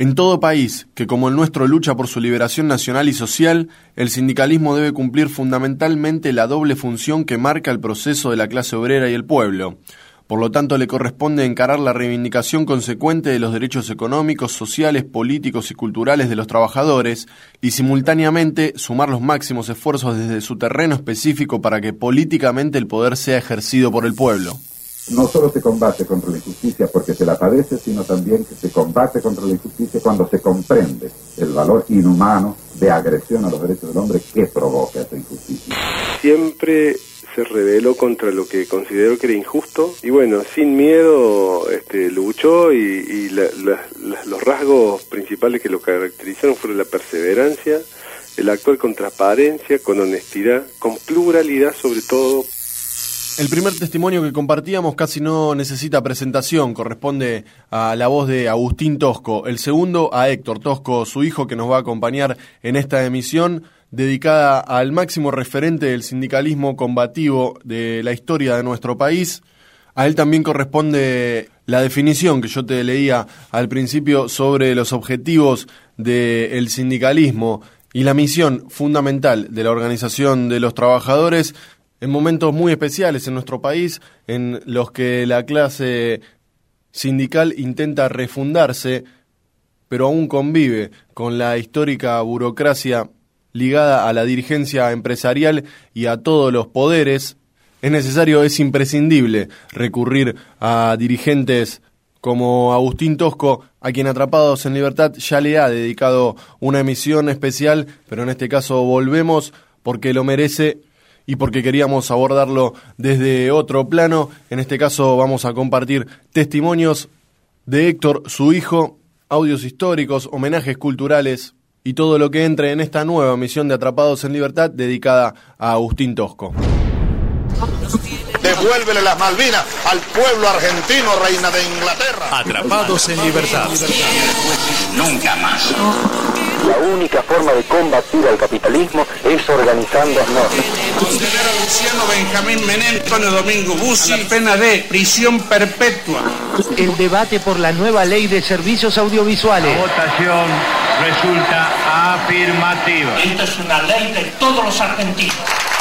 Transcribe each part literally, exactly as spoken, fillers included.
En todo país que como el nuestro lucha por su liberación nacional y social, el sindicalismo debe cumplir fundamentalmente la doble función que marca el proceso de la clase obrera y el pueblo. Por lo tanto, le corresponde encarar la reivindicación consecuente de los derechos económicos, sociales, políticos y culturales de los trabajadores y simultáneamente sumar los máximos esfuerzos desde su terreno específico para que políticamente el poder sea ejercido por el pueblo. No solo se combate contra la injusticia porque se la padece, sino también que se combate contra la injusticia cuando se comprende el valor inhumano de agresión a los derechos del hombre que provoca esa injusticia. Siempre se rebeló contra lo que consideró que era injusto y bueno, sin miedo este, luchó y, y la, la, la, los rasgos principales que lo caracterizaron fueron la perseverancia, el actuar con transparencia, con honestidad, con pluralidad sobre todo. El primer testimonio que compartíamos casi no necesita presentación, corresponde a la voz de Agustín Tosco. El segundo a Héctor Tosco, su hijo, que nos va a acompañar en esta emisión dedicada al máximo referente del sindicalismo combativo de la historia de nuestro país. A él también corresponde la definición que yo te leía al principio sobre los objetivos del sindicalismo y la misión fundamental de la organización de los trabajadores en momentos muy especiales en nuestro país, en los que la clase sindical intenta refundarse, pero aún convive con la histórica burocracia ligada a la dirigencia empresarial y a todos los poderes. Es necesario, es imprescindible recurrir a dirigentes como Agustín Tosco, a quien Atrapados en Libertad ya le ha dedicado una emisión especial, pero en este caso volvemos porque lo merece y porque queríamos abordarlo desde otro plano. En este caso vamos a compartir testimonios de Héctor, su hijo, audios históricos, homenajes culturales y todo lo que entre en esta nueva misión de Atrapados en Libertad dedicada a Agustín Tosco. Devuélvele las Malvinas al pueblo argentino, reina de Inglaterra. Atrapados en Libertad. Nunca más. La única forma de combatir al capitalismo es organizándonos. Conceder a Luciano Benjamín Menem, Antonio Domingo Bussi, la pena de prisión perpetua. El debate por la nueva ley de servicios audiovisuales. La votación resulta afirmativa. Esta es una ley de todos los argentinos.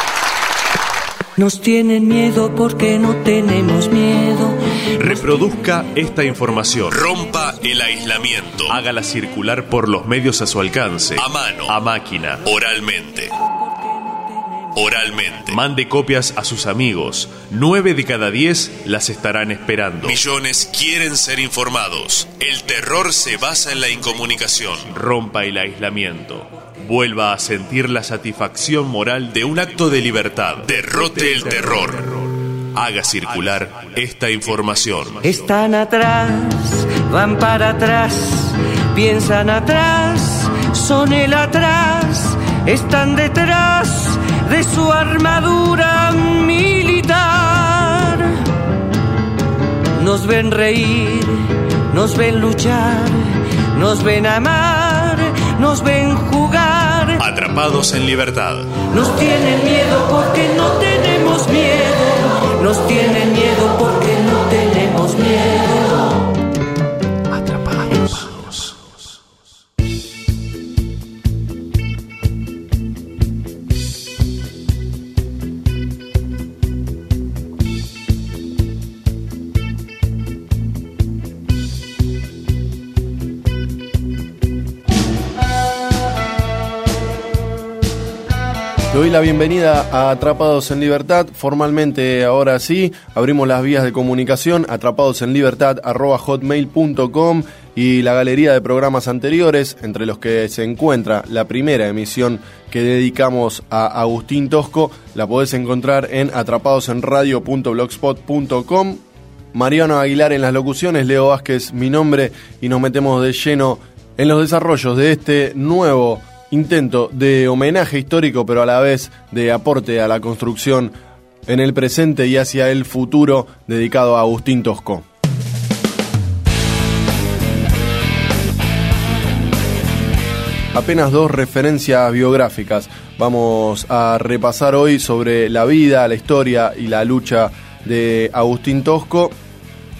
Nos tienen miedo porque no tenemos miedo. Reproduzca esta información. Rompa el aislamiento. Hágala circular por los medios a su alcance. A mano, a máquina, oralmente. Oralmente. Mande copias a sus amigos. Nueve de cada diez las estarán esperando. Millones quieren ser informados. El terror se basa en la incomunicación. Rompa el aislamiento. Vuelva a sentir la satisfacción moral de un acto de libertad. Derrote el terror. Haga circular esta información. Están atrás, van para atrás, piensan atrás, son el atrás, están detrás de su armadura militar. Nos ven reír, nos ven luchar, nos ven amar, nos ven jugar. Atrapados en Libertad. Nos tienen miedo porque no tenemos miedo. Nos tienen miedo porque no tenemos miedo. Atrapados. Le doy la bienvenida a Atrapados en Libertad. Formalmente, ahora sí, abrimos las vías de comunicación, atrapadosenlibertad arroba hotmail punto com y la galería de programas anteriores, entre los que se encuentra la primera emisión que dedicamos a Agustín Tosco, la podés encontrar en atrapadosenradio punto blogspot punto com. Mariano Aguilar en las locuciones, Leo Vázquez mi nombre, y nos metemos de lleno en los desarrollos de este nuevo intento de homenaje histórico, pero a la vez de aporte a la construcción en el presente y hacia el futuro, dedicado a Agustín Tosco. Apenas dos referencias biográficas vamos a repasar hoy sobre la vida, la historia y la lucha de Agustín Tosco.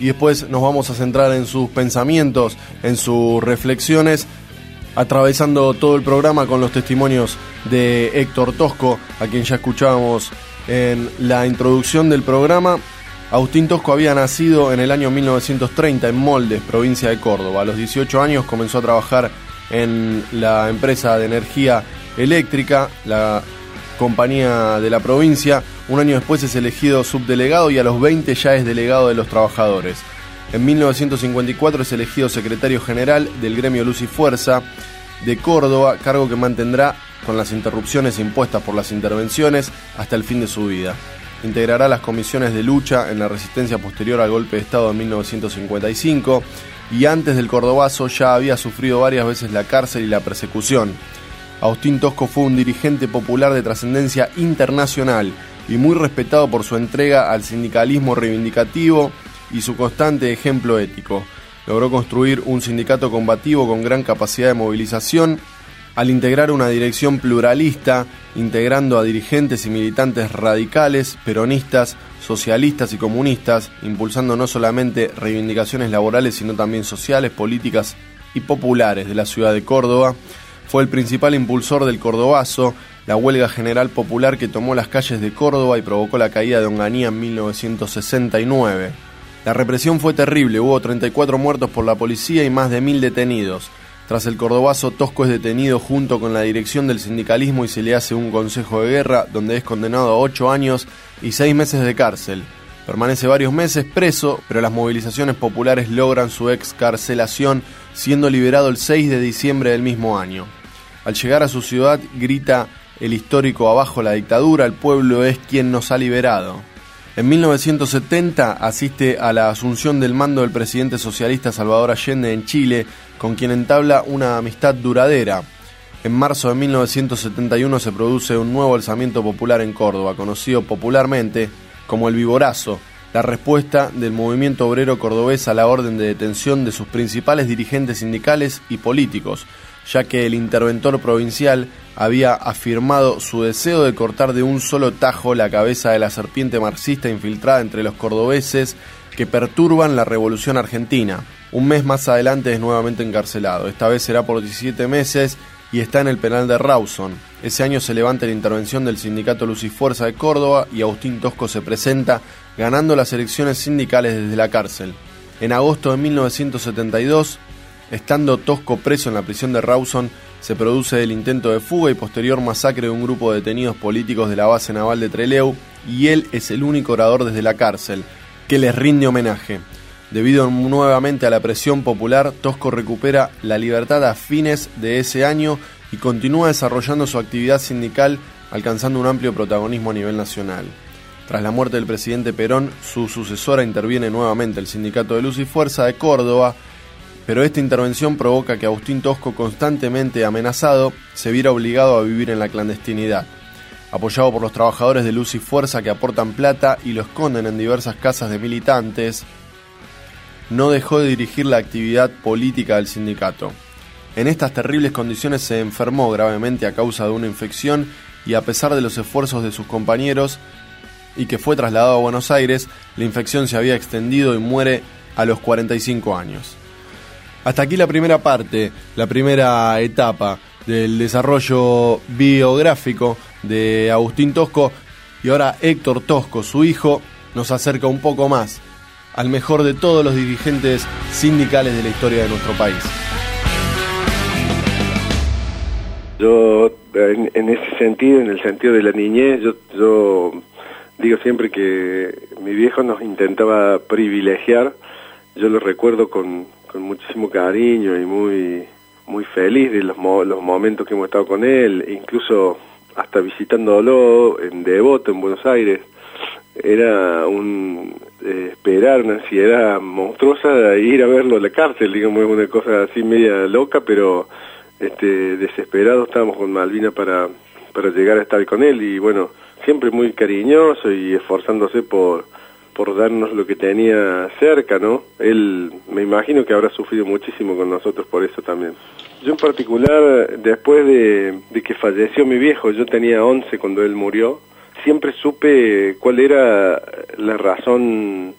y después nos vamos a centrar en sus pensamientos, en sus reflexiones, atravesando todo el programa con los testimonios de Héctor Tosco, a quien ya escuchábamos en la introducción del programa. Agustín Tosco había nacido en el año mil novecientos treinta en Moldes, provincia de Córdoba. A los dieciocho años comenzó a trabajar en la empresa de energía eléctrica, la compañía de la provincia. Un año después es elegido subdelegado y a los veinte ya es delegado de los trabajadores. En mil novecientos cincuenta y cuatro es elegido secretario general del gremio Luz y Fuerza de Córdoba, cargo que mantendrá con las interrupciones impuestas por las intervenciones hasta el fin de su vida. Integrará las comisiones de lucha en la resistencia posterior al golpe de Estado de mil novecientos cincuenta y cinco y antes del Cordobazo ya había sufrido varias veces la cárcel y la persecución. Agustín Tosco fue un dirigente popular de trascendencia internacional y muy respetado por su entrega al sindicalismo reivindicativo y su constante ejemplo ético. Logró construir un sindicato combativo con gran capacidad de movilización al integrar una dirección pluralista, integrando a dirigentes y militantes radicales, peronistas, socialistas y comunistas, impulsando no solamente reivindicaciones laborales, sino también sociales, políticas y populares de la ciudad de Córdoba. Fue el principal impulsor del Cordobazo, la huelga general popular que tomó las calles de Córdoba y provocó la caída de Onganía en mil novecientos sesenta y nueve. La represión fue terrible, hubo treinta y cuatro muertos por la policía y más de mil detenidos. Tras el Cordobazo, Tosco es detenido junto con la dirección del sindicalismo y se le hace un consejo de guerra, donde es condenado a ocho años y seis meses de cárcel. Permanece varios meses preso, pero las movilizaciones populares logran su excarcelación, siendo liberado el seis de diciembre del mismo año. Al llegar a su ciudad, grita el histórico "abajo la dictadura, el pueblo es quien nos ha liberado". En mil novecientos setenta asiste a la asunción del mando del presidente socialista Salvador Allende en Chile, con quien entabla una amistad duradera. En marzo de mil novecientos setenta y uno se produce un nuevo alzamiento popular en Córdoba, conocido popularmente como el Viborazo, la respuesta del movimiento obrero cordobés a la orden de detención de sus principales dirigentes sindicales y políticos, ya que el interventor provincial había afirmado su deseo de cortar de un solo tajo la cabeza de la serpiente marxista infiltrada entre los cordobeses que perturban la revolución argentina. Un mes más adelante es nuevamente encarcelado, esta vez será por diecisiete meses y está en el penal de Rawson. Ese año se levanta la intervención del sindicato Luz y Fuerza de Córdoba y Agustín Tosco se presenta ganando las elecciones sindicales desde la cárcel. En agosto de mil novecientos setenta y dos, estando Tosco preso en la prisión de Rawson, se produce el intento de fuga y posterior masacre de un grupo de detenidos políticos de la base naval de Trelew, y él es el único orador desde la cárcel que les rinde homenaje. Debido nuevamente a la presión popular, Tosco recupera la libertad a fines de ese año y continúa desarrollando su actividad sindical, alcanzando un amplio protagonismo a nivel nacional. Tras la muerte del presidente Perón, su sucesora interviene nuevamente el sindicato de Luz y Fuerza de Córdoba, pero esta intervención provoca que Agustín Tosco, constantemente amenazado, se viera obligado a vivir en la clandestinidad. Apoyado por los trabajadores de Luz y Fuerza que aportan plata y lo esconden en diversas casas de militantes, no dejó de dirigir la actividad política del sindicato. En estas terribles condiciones se enfermó gravemente a causa de una infección y a pesar de los esfuerzos de sus compañeros y que fue trasladado a Buenos Aires, la infección se había extendido y muere a los cuarenta y cinco años. Hasta aquí la primera parte, la primera etapa del desarrollo biográfico de Agustín Tosco, y ahora Héctor Tosco, su hijo, nos acerca un poco más al mejor de todos los dirigentes sindicales de la historia de nuestro país. Yo, en, en ese sentido, en el sentido de la niñez, yo, yo digo siempre que mi viejo nos intentaba privilegiar. Yo lo recuerdo con, con muchísimo cariño y muy muy feliz de los, mo los momentos que hemos estado con él, incluso hasta visitándolo en Devoto, en Buenos Aires. Era un eh, esperar, una ansiedad monstruosa de ir a verlo a la cárcel, digamos, una cosa así media loca, pero este, desesperados estábamos con Malvina para, para llegar a estar con él, y bueno, siempre muy cariñoso y esforzándose por, por darnos lo que tenía cerca, ¿no? Él, me imagino que habrá sufrido muchísimo con nosotros por eso también. Yo en particular, después de, de que falleció mi viejo, yo tenía once cuando él murió, siempre supe cuál era la razón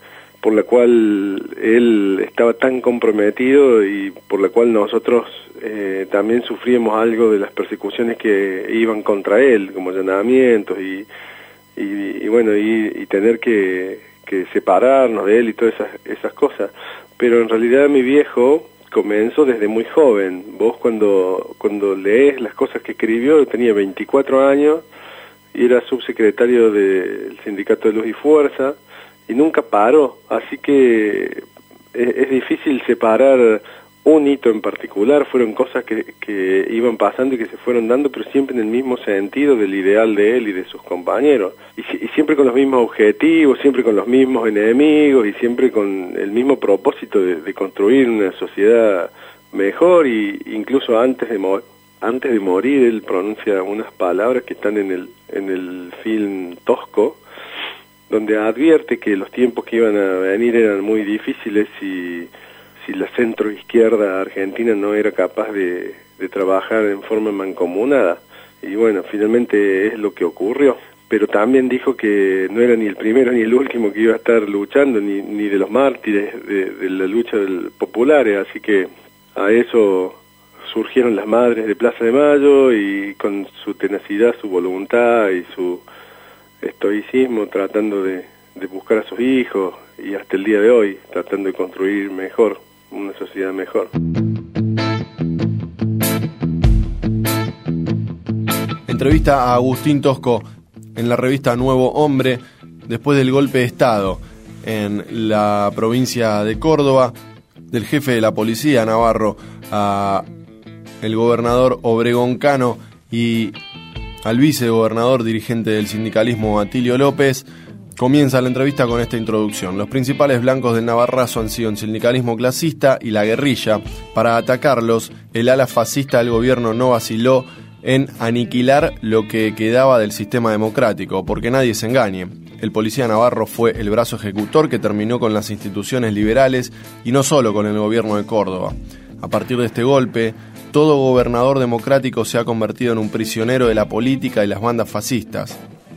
por la cual él estaba tan comprometido y por la cual nosotros eh, también sufríamos algo de las persecuciones que iban contra él, como allanamientos y, y, y bueno, y, y tener que, que separarnos de él y todas esas, esas cosas. Pero en realidad mi viejo comenzó desde muy joven. Vos cuando, cuando lees las cosas que escribió, tenía veinticuatro años y era subsecretario del Sindicato de Luz y Fuerza, y nunca paró, así que es, es difícil separar un hito en particular. Fueron cosas que, que iban pasando y que se fueron dando, pero siempre en el mismo sentido del ideal de él y de sus compañeros, y, y siempre con los mismos objetivos, siempre con los mismos enemigos y siempre con el mismo propósito de, de construir una sociedad mejor. Y incluso antes de mo antes de morir él pronuncia unas palabras que están en el en el film Tosco, donde advierte que los tiempos que iban a venir eran muy difíciles y si la centroizquierda argentina no era capaz de, de trabajar en forma mancomunada. Y bueno, finalmente es lo que ocurrió. Pero también dijo que no era ni el primero ni el último que iba a estar luchando, ni, ni de los mártires de, de la lucha del populares, así que a eso surgieron las madres de Plaza de Mayo y con su tenacidad, su voluntad y su estoicismo tratando de, de buscar a sus hijos y hasta el día de hoy tratando de construir mejor, una sociedad mejor. Entrevista a Agustín Tosco en la revista Nuevo Hombre después del golpe de Estado en la provincia de Córdoba, del jefe de la policía Navarro a el gobernador Obregón Cano y al vicegobernador dirigente del sindicalismo Atilio López. Comienza la entrevista con esta introducción. Los principales blancos del Navarrazo han sido el sindicalismo clasista y la guerrilla. Para atacarlos, el ala fascista del gobierno no vaciló en aniquilar lo que quedaba del sistema democrático, porque nadie se engañe. El policía navarro fue el brazo ejecutor que terminó con las instituciones liberales y no solo con el gobierno de Córdoba. A partir de este golpe, todo gobernador democrático se ha convertido en un prisionero de la política y las bandas fascistas.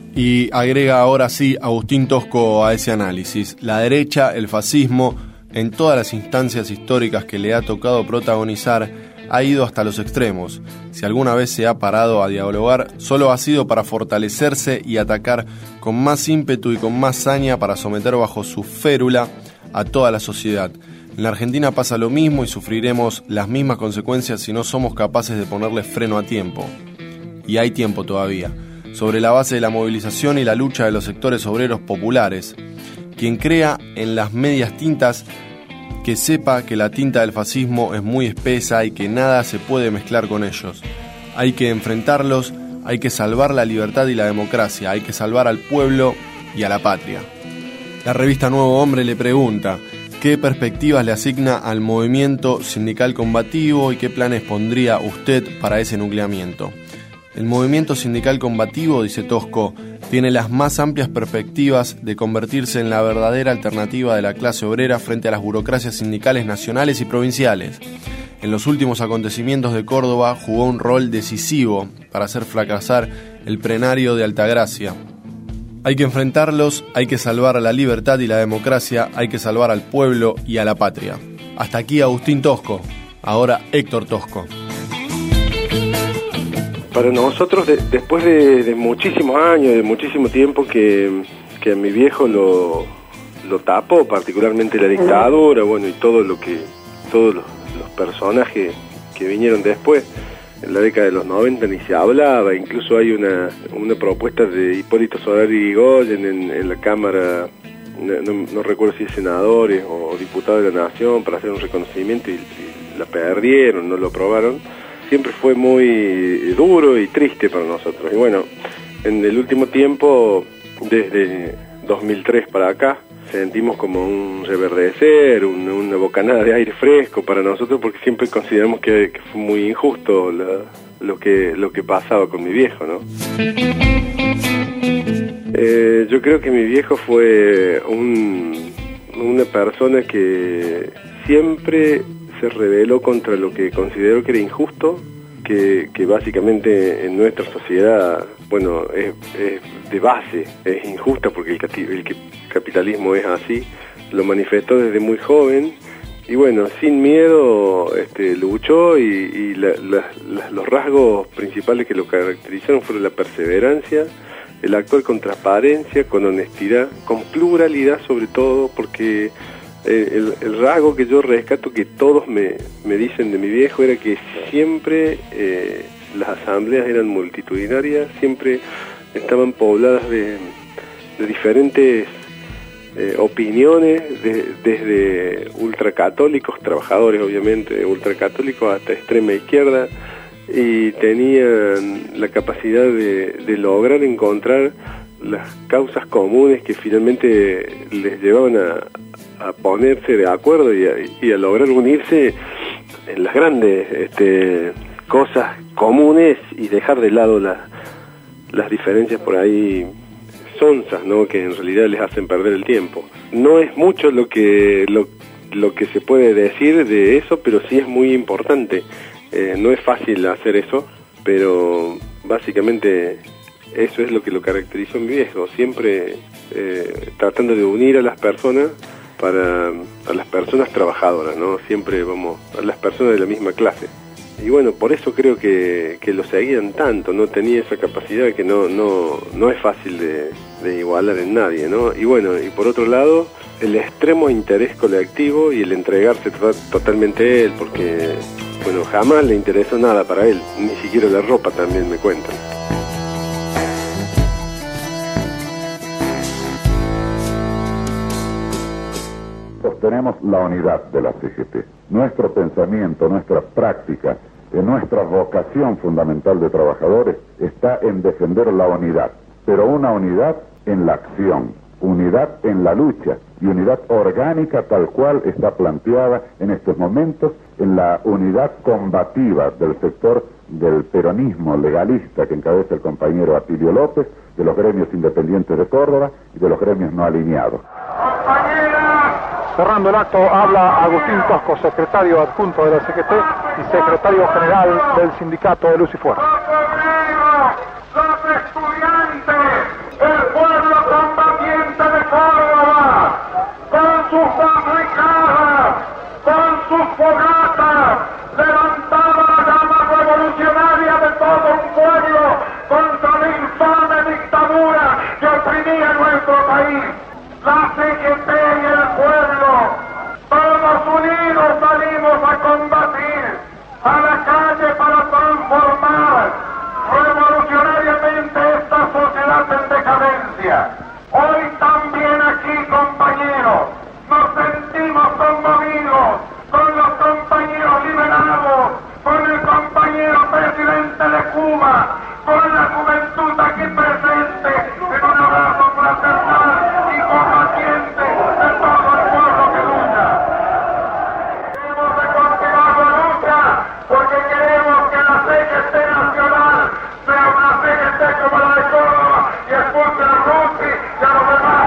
Y agrega ahora sí Agustín Tosco a ese análisis. La derecha, el fascismo, en todas las instancias históricas que le ha tocado protagonizar, ha ido hasta los extremos. Si alguna vez se ha parado a dialogar, solo ha sido para fortalecerse y atacar con más ímpetu y con más saña para someter bajo su férula a toda la sociedad. En la Argentina pasa lo mismo y sufriremos las mismas consecuencias si no somos capaces de ponerle freno a tiempo. Y hay tiempo todavía. Sobre la base de la movilización y la lucha de los sectores obreros populares. Quien crea en las medias tintas, que sepa que la tinta del fascismo es muy espesa y que nada se puede mezclar con ellos. Hay que enfrentarlos, hay que salvar la libertad y la democracia, hay que salvar al pueblo y a la patria. La revista Nuevo Hombre le pregunta qué perspectivas le asigna al movimiento sindical combativo y qué planes pondría usted para ese nucleamiento. El movimiento sindical combativo, dice Tosco, tiene las más amplias perspectivas de convertirse en la verdadera alternativa de la clase obrera frente a las burocracias sindicales nacionales y provinciales. En los últimos acontecimientos de Córdoba jugó un rol decisivo para hacer fracasar el plenario de Altagracia. Hay que enfrentarlos, hay que salvar a la libertad y la democracia, hay que salvar al pueblo y a la patria. Hasta aquí Agustín Tosco, ahora Héctor Tosco. Para nosotros, de, después de, de muchísimos años, de muchísimo tiempo que, que a mi viejo lo, lo tapó, particularmente la dictadura, bueno, y todo lo que, todos los, los personajes que vinieron después, en la década de los noventa ni se hablaba, incluso hay una, una propuesta de Hipólito Solari Irigoyen en, en la Cámara, no, no, no recuerdo si es senadores o, o diputados de la Nación, para hacer un reconocimiento y, y la perdieron, no lo aprobaron. Siempre fue muy duro y triste para nosotros. Y bueno, en el último tiempo, desde dos mil tres para acá, sentimos como un reverdecer, un, una bocanada de aire fresco para nosotros, porque siempre consideramos que, que fue muy injusto la, lo que lo que pasaba con mi viejo, ¿no? Eh, yo creo que mi viejo fue un, una persona que siempre se rebeló contra lo que considero que era injusto, que, que básicamente en nuestra sociedad, bueno, es, es de base, es injusta porque el, el capitalismo es así, lo manifestó desde muy joven. Y bueno, sin miedo este, luchó y, y la, la, la, los rasgos principales que lo caracterizaron fueron la perseverancia, el actuar con transparencia, con honestidad, con pluralidad sobre todo, porque eh, el, el rasgo que yo rescato que todos me, me dicen de mi viejo era que siempre eh, las asambleas eran multitudinarias, siempre estaban pobladas de, de diferentes Eh, opiniones, de, desde ultracatólicos, trabajadores obviamente, ultracatólicos hasta extrema izquierda, y tenían la capacidad de, de lograr encontrar las causas comunes que finalmente les llevaban a, a ponerse de acuerdo y a, y a lograr unirse en las grandes este, cosas comunes y dejar de lado la, las diferencias por ahí sonzas, ¿no?, que en realidad les hacen perder el tiempo. No es mucho lo que lo, lo que se puede decir de eso, pero sí es muy importante. Eh, no es fácil hacer eso, pero básicamente eso es lo que lo caracterizó en mi viejo, siempre eh, tratando de unir a las personas para a las personas trabajadoras, ¿no? Siempre vamos a las personas de la misma clase. Y bueno, por eso creo que, que lo seguían tanto, no tenía esa capacidad que no no no es fácil de, de igualar en nadie, ¿no? Y bueno, y por otro lado, el extremo interés colectivo y el entregarse to totalmente a él, porque, bueno, jamás le interesó nada para él, ni siquiera la ropa, también me cuentan. Sostenemos la unidad de la C G T. Nuestro pensamiento, nuestra práctica, eh, nuestra vocación fundamental de trabajadores está en defender la unidad, pero una unidad en la acción, unidad en la lucha y unidad orgánica tal cual está planteada en estos momentos en la unidad combativa del sector del peronismo legalista que encabeza el compañero Atilio López, de los gremios independientes de Córdoba y de los gremios no alineados. Cerrando el acto, habla Agustín Tosco, secretario adjunto de la C G T y secretario general del sindicato de Luz y Fuerza. Los estudiantes, el pueblo combatiente de Córdoba, con sus barricadas, con sus fogatas, levantaba la llama revolucionaria de todo un pueblo contra la infame dictadura que oprimía nuestro país. La C G T y el pueblo, todos unidos salimos a combatir, a la calle para transformar revolucionariamente esta sociedad en decadencia. Hoy también aquí, compañeros, nos sentimos conmovidos con los compañeros liberados, con el compañero presidente de Cuba, con la juventud aquí presente, en un abrazo fraternal y combatiente de todo el pueblo que lucha. Queremos de continuar la lucha porque queremos que la C G T nacional sea una C G T como la de Córdoba y expulse a Rusi y a los demás.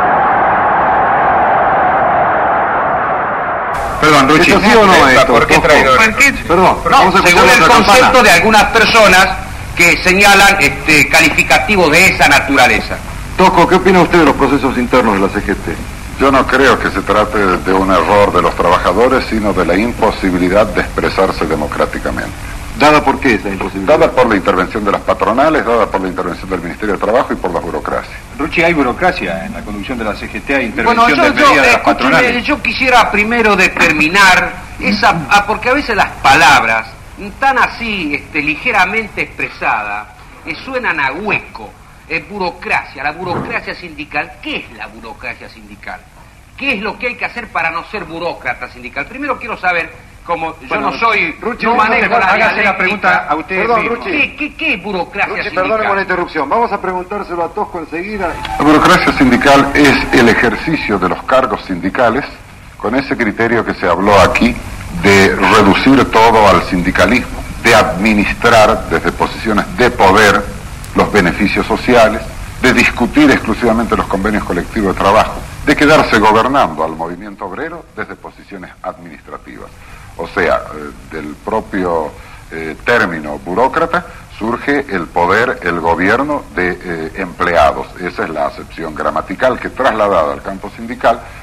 Perdón, Ruchi, ¿sí o no es? ¿Por qué traidor? Perdón, no, según el concepto de algunas personas que señalan este calificativo de esa naturaleza. Tosco, ¿qué opina usted de los procesos internos de la C G T? Yo no creo que se trate de un error de los trabajadores, sino de la imposibilidad de expresarse democráticamente. ¿Dada por qué esa imposibilidad? Dada por la intervención de las patronales, dada por la intervención del Ministerio de Trabajo y por la burocracia. Ruchi, hay burocracia en la conducción de la C G T, hay intervención bueno, yo, de medidas yo, de las patronales. Yo quisiera primero determinar esa, ah, porque a veces las palabras tan así, este, ligeramente expresadas, eh, suenan a hueco. Eh, burocracia, la burocracia sindical. ¿Qué es la burocracia sindical? ¿Qué es lo que hay que hacer para no ser burócrata sindical? Primero quiero saber, como yo bueno, no soy, Ruchi, no manejo la hágase la pregunta a usted. Perdón, Ruchi. ¿Qué, qué, qué es burocracia Ruchi, sindical? perdone por la interrupción, vamos a preguntárselo a Tosco enseguida. La burocracia sindical es el ejercicio de los cargos sindicales con ese criterio que se habló aquí de reducir todo al sindicalismo, de administrar desde posiciones de poder los beneficios sociales, de discutir exclusivamente los convenios colectivos de trabajo, de quedarse gobernando al movimiento obrero desde posiciones administrativas. O sea, eh, del propio eh, término burócrata surge el poder, el gobierno de eh, empleados. Esa es la acepción gramatical que trasladada al campo sindical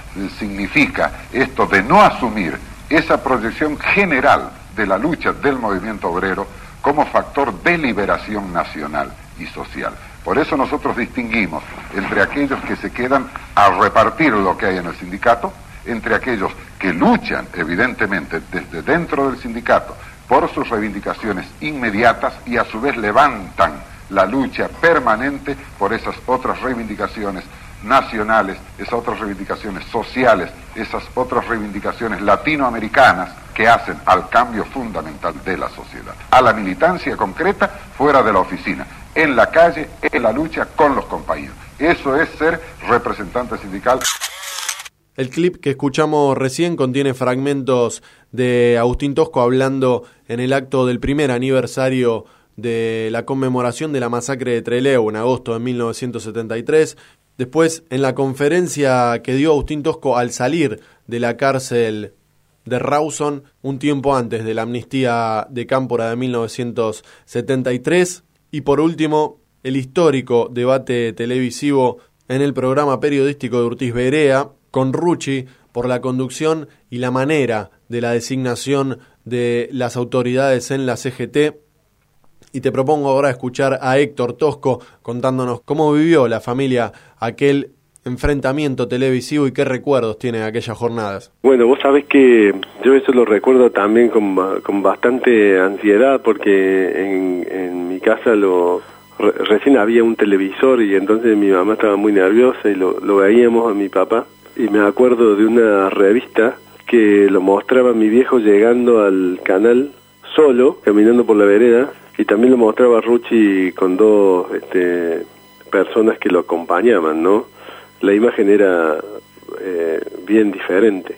significa esto de no asumir esa proyección general de la lucha del movimiento obrero como factor de liberación nacional y social. Por eso nosotros distinguimos entre aquellos que se quedan a repartir lo que hay en el sindicato, entre aquellos que luchan evidentemente desde dentro del sindicato por sus reivindicaciones inmediatas y a su vez levantan la lucha permanente por esas otras reivindicaciones nacionales, esas otras reivindicaciones sociales, esas otras reivindicaciones latinoamericanas que hacen al cambio fundamental de la sociedad, a la militancia concreta fuera de la oficina, en la calle, en la lucha con los compañeros. Eso es ser representante sindical. El clip que escuchamos recién contiene fragmentos de Agustín Tosco hablando en el acto del primer aniversario de la conmemoración de la masacre de Trelew en agosto de mil novecientos setenta y tres. Después, en la conferencia que dio Agustín Tosco al salir de la cárcel de Rawson, un tiempo antes de la amnistía de Cámpora de mil novecientos setenta y tres. Y por último, el histórico debate televisivo en el programa periodístico de Urtiz Berea, con Rucci por la conducción y la manera de la designación de las autoridades en la C G T. Y te propongo ahora escuchar a Héctor Tosco contándonos cómo vivió la familia aquel enfrentamiento televisivo y qué recuerdos tiene de aquellas jornadas. Bueno, vos sabés que yo eso lo recuerdo también con, con bastante ansiedad porque en, en mi casa lo re, recién había un televisor y entonces mi mamá estaba muy nerviosa y lo, lo veíamos a mi papá. Y me acuerdo de una revista que lo mostraba mi viejo llegando al canal solo, caminando por la vereda, y también lo mostraba Rucci con dos este, personas que lo acompañaban, ¿no? La imagen era eh, bien diferente.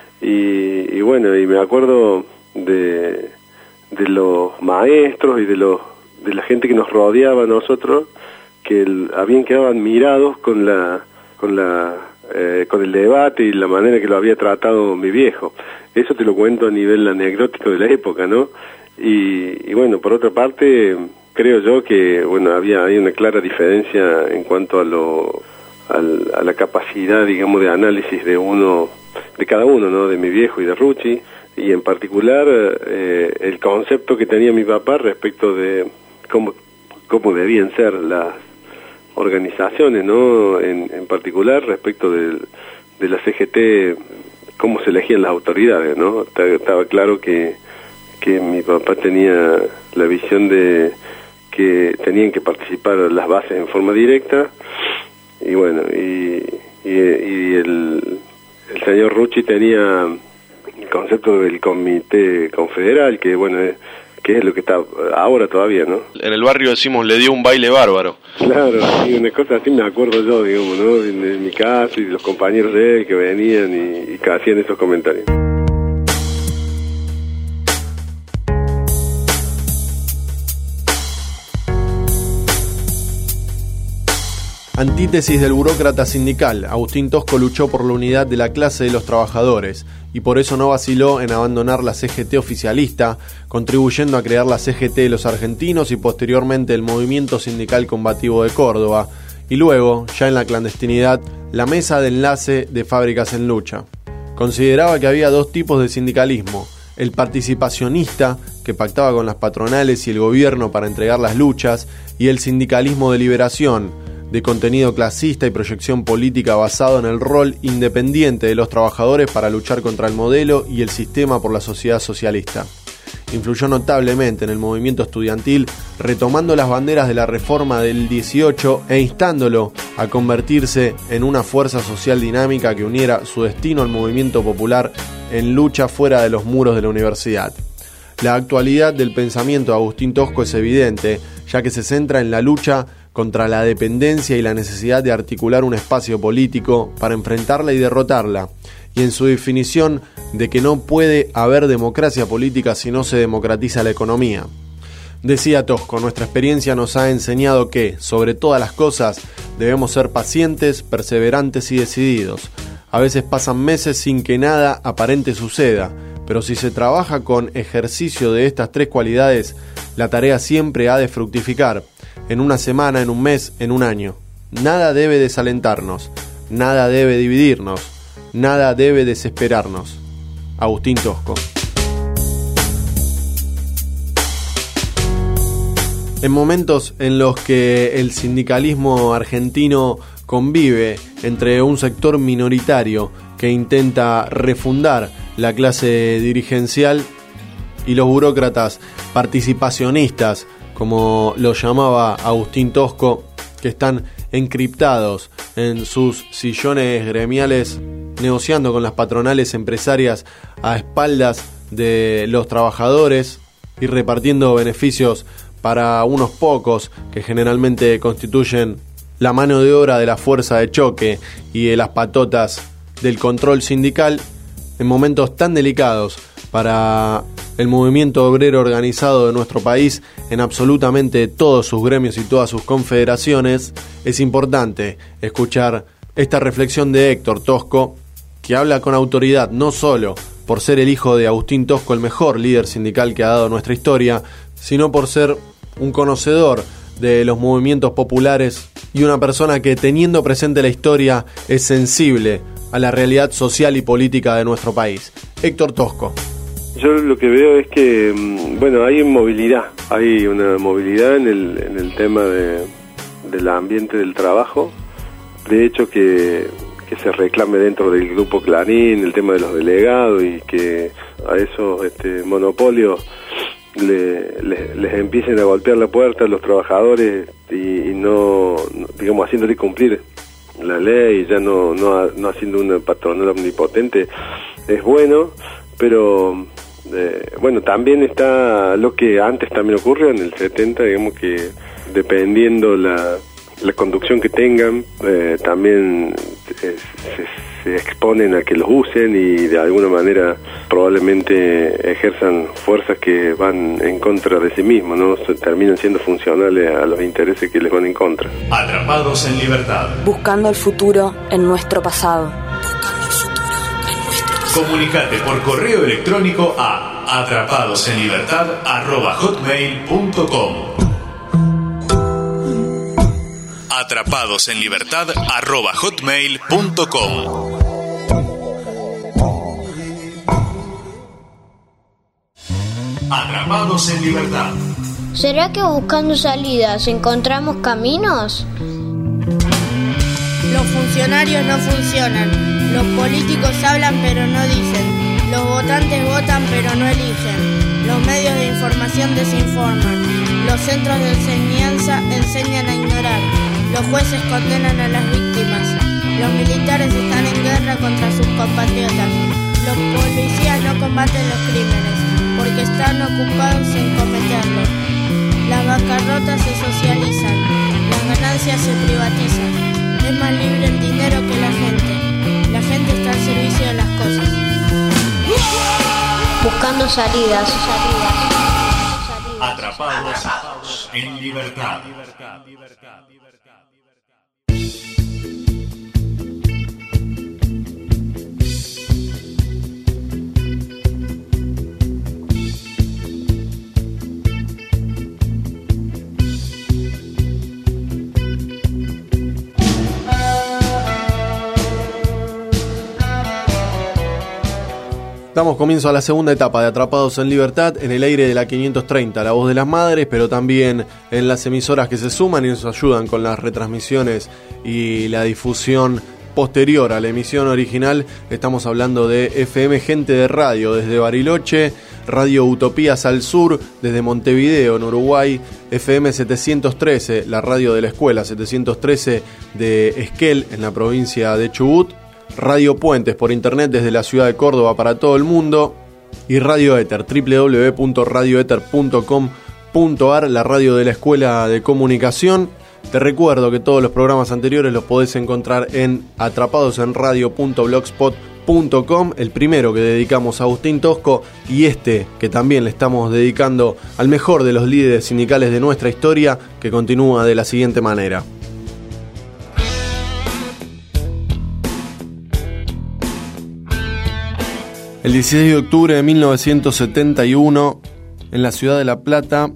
Y, y bueno, y me acuerdo de, de los maestros y de los de la gente que nos rodeaba a nosotros, que el, habían quedado admirados con la con la Eh, con el debate y la manera que lo había tratado mi viejo. Eso te lo cuento a nivel anecdótico de la época, ¿no? Y, y bueno, por otra parte, creo yo que, bueno, había hay una clara diferencia en cuanto a lo al, a la capacidad, digamos, de análisis de uno, de cada uno, ¿no? De mi viejo y de Rucci, y en particular eh, el concepto que tenía mi papá respecto de cómo, cómo debían ser las organizaciones, ¿no? En, en particular respecto de, de la C G T, cómo se elegían las autoridades, ¿no? Estaba claro que, que mi papá tenía la visión de que tenían que participar las bases en forma directa, y bueno, y, y, y el, el señor Rucci tenía el concepto del comité confederal, que bueno, es, que es lo que está ahora todavía, ¿no? En el barrio decimos, le dio un baile bárbaro. Claro, y una cosa así me acuerdo yo, digamos, ¿no? De, de mi casa y de los compañeros de él que venían y, y que hacían esos comentarios. Antítesis del burócrata sindical, Agustín Tosco luchó por la unidad de la clase de los trabajadores y por eso no vaciló en abandonar la C G T oficialista, contribuyendo a crear la C G T de los argentinos y posteriormente el Movimiento Sindical Combativo de Córdoba, y luego, ya en la clandestinidad, la Mesa de Enlace de Fábricas en Lucha. Consideraba que había dos tipos de sindicalismo: el participacionista, que pactaba con las patronales y el gobierno para entregar las luchas, y el sindicalismo de liberación, de contenido clasista y proyección política basado en el rol independiente de los trabajadores para luchar contra el modelo y el sistema por la sociedad socialista. Influyó notablemente en el movimiento estudiantil, retomando las banderas de la reforma del dieciocho e instándolo a convertirse en una fuerza social dinámica que uniera su destino al movimiento popular en lucha fuera de los muros de la universidad. La actualidad del pensamiento de Agustín Tosco es evidente, ya que se centra en la lucha contra la dependencia y la necesidad de articular un espacio político para enfrentarla y derrotarla, y en su definición de que no puede haber democracia política si no se democratiza la economía. Decía Tosco, nuestra experiencia nos ha enseñado que, sobre todas las cosas, debemos ser pacientes, perseverantes y decididos. A veces pasan meses sin que nada aparente suceda, pero si se trabaja con ejercicio de estas tres cualidades, la tarea siempre ha de fructificar, en una semana, en un mes, en un año. Nada debe desalentarnos, nada debe dividirnos, nada debe desesperarnos. Agustín Tosco. En momentos en los que el sindicalismo argentino convive entre un sector minoritario que intenta refundar la clase dirigencial y los burócratas participacionistas, como lo llamaba Agustín Tosco, que están encriptados en sus sillones gremiales, negociando con las patronales empresarias a espaldas de los trabajadores y repartiendo beneficios para unos pocos que generalmente constituyen la mano de obra de la fuerza de choque y de las patotas del control sindical, en momentos tan delicados para el movimiento obrero organizado de nuestro país en absolutamente todos sus gremios y todas sus confederaciones, es importante escuchar esta reflexión de Héctor Tosco, que habla con autoridad no solo por ser el hijo de Agustín Tosco, el mejor líder sindical que ha dado nuestra historia, sino por ser un conocedor de los movimientos populares y una persona que, teniendo presente la historia, es sensible a la realidad social y política de nuestro país. Héctor Tosco. Yo lo que veo es que, bueno, hay movilidad, hay una movilidad en el, en el tema de, del ambiente del trabajo. De hecho, que, que se reclame dentro del grupo Clarín el tema de los delegados y que a esos este, monopolios Le, les, les empiecen a golpear la puerta a los trabajadores y, y no, no, digamos, haciéndole cumplir la ley, ya no, no, no haciendo una patronal omnipotente, es bueno, pero eh, bueno, también está lo que antes también ocurrió en el setenta, digamos que dependiendo la, la conducción que tengan, eh, también eh, se, se exponen a que los usen y de alguna manera probablemente ejerzan fuerzas que van en contra de sí mismos, ¿no? Se terminan siendo funcionales a los intereses que les van en contra. Atrapados en libertad. Buscando el futuro en nuestro pasado. Comunicate por correo electrónico a atrapadosenlibertad arroba hotmail punto com. atrapadosenlibertad arroba hotmail punto com. Atrapados en libertad. ¿Será que buscando salidas encontramos caminos? Los funcionarios no funcionan, los políticos hablan pero no dicen, los votantes votan pero no eligen, los medios de información desinforman, los centros de enseñanza enseñan a ignorar, los jueces condenan a las víctimas, los militares están en guerra contra sus compatriotas, los policías no combaten los crímenes porque están ocupados en cometerlos. Las bancarrotas se socializan, las ganancias se privatizan. Es más libre el dinero que la gente. La gente está al servicio de las cosas. Buscando salidas, salidas. Atrapados en libertad. Damos comienzo a la segunda etapa de Atrapados en Libertad en el aire de la quinientos treinta, La Voz de las Madres, pero también en las emisoras que se suman y nos ayudan con las retransmisiones y la difusión posterior a la emisión original. Estamos hablando de F M Gente de Radio desde Bariloche, Radio Utopías al Sur desde Montevideo en Uruguay, F M setecientos trece, la radio de la escuela setecientos trece de Esquel en la provincia de Chubut, Radio Puentes por internet desde la ciudad de Córdoba para todo el mundo y Radio Éter, doble u doble u doble u punto radio éter punto com punto a r, la radio de la Escuela de Comunicación. Te recuerdo que todos los programas anteriores los podés encontrar en atrapadosenradio punto blogspot punto com, el primero que dedicamos a Agustín Tosco y este que también le estamos dedicando al mejor de los líderes sindicales de nuestra historia, que continúa de la siguiente manera. El dieciséis de octubre de mil novecientos setenta y uno, en la ciudad de La Plata,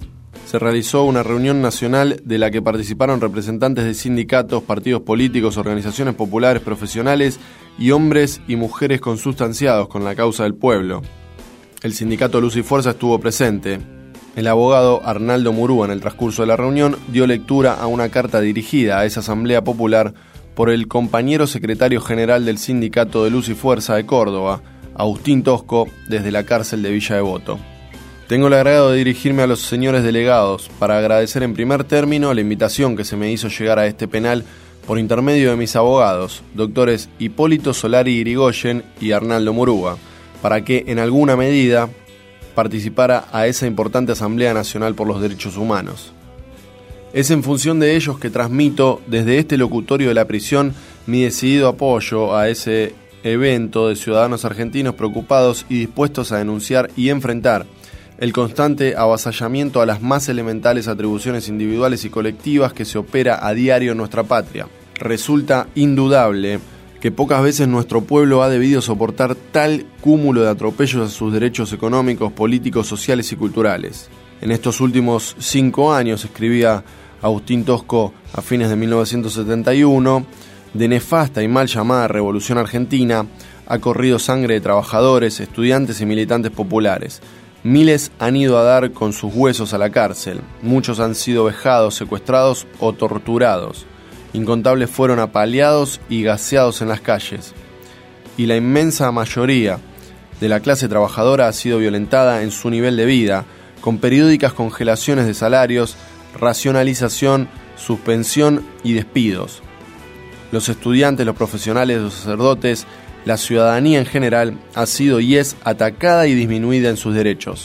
se realizó una reunión nacional de la que participaron representantes de sindicatos, partidos políticos, organizaciones populares, profesionales y hombres y mujeres consustanciados con la causa del pueblo. El sindicato Luz y Fuerza estuvo presente. El abogado Arnaldo Murúa, en el transcurso de la reunión, dio lectura a una carta dirigida a esa asamblea popular por el compañero secretario general del sindicato de Luz y Fuerza de Córdoba, Agustín Tosco, desde la cárcel de Villa Devoto. Tengo el agrado de dirigirme a los señores delegados para agradecer en primer término la invitación que se me hizo llegar a este penal por intermedio de mis abogados, doctores Hipólito Solari Irigoyen y Arnaldo Murúa, para que, en alguna medida, participara a esa importante Asamblea Nacional por los Derechos Humanos. Es en función de ellos que transmito desde este locutorio de la prisión mi decidido apoyo a ese evento de ciudadanos argentinos preocupados y dispuestos a denunciar y enfrentar el constante avasallamiento a las más elementales atribuciones individuales y colectivas que se opera a diario en nuestra patria. Resulta indudable que pocas veces nuestro pueblo ha debido soportar tal cúmulo de atropellos a sus derechos económicos, políticos, sociales y culturales. En estos últimos cinco años, escribía Agustín Tosco a fines de mil novecientos setenta y uno, de nefasta y mal llamada Revolución Argentina, ha corrido sangre de trabajadores, estudiantes y militantes populares. Miles han ido a dar con sus huesos a la cárcel, muchos han sido vejados, secuestrados o torturados, incontables fueron apaleados y gaseados en las calles, y la inmensa mayoría de la clase trabajadora ha sido violentada en su nivel de vida, con periódicas congelaciones de salarios, racionalización, suspensión y despidos. Los estudiantes, los profesionales, los sacerdotes, la ciudadanía en general ha sido y es atacada y disminuida en sus derechos.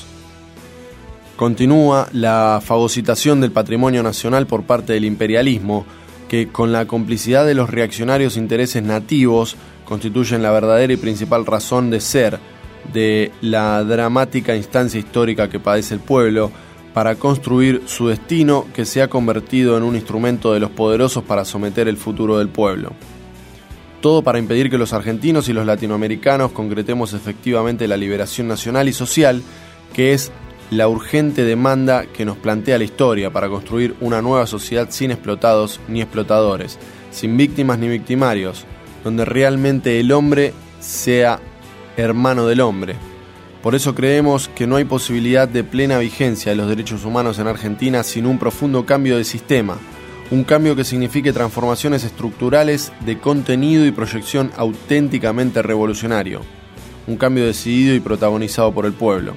Continúa la fagocitación del patrimonio nacional por parte del imperialismo, que con la complicidad de los reaccionarios intereses nativos constituyen la verdadera y principal razón de ser de la dramática instancia histórica que padece el pueblo, para construir su destino que se ha convertido en un instrumento de los poderosos para someter el futuro del pueblo. Todo para impedir que los argentinos y los latinoamericanos concretemos efectivamente la liberación nacional y social, que es la urgente demanda que nos plantea la historia para construir una nueva sociedad sin explotados ni explotadores, sin víctimas ni victimarios, donde realmente el hombre sea hermano del hombre. Por eso creemos que no hay posibilidad de plena vigencia de los derechos humanos en Argentina sin un profundo cambio de sistema, un cambio que signifique transformaciones estructurales de contenido y proyección auténticamente revolucionario, un cambio decidido y protagonizado por el pueblo.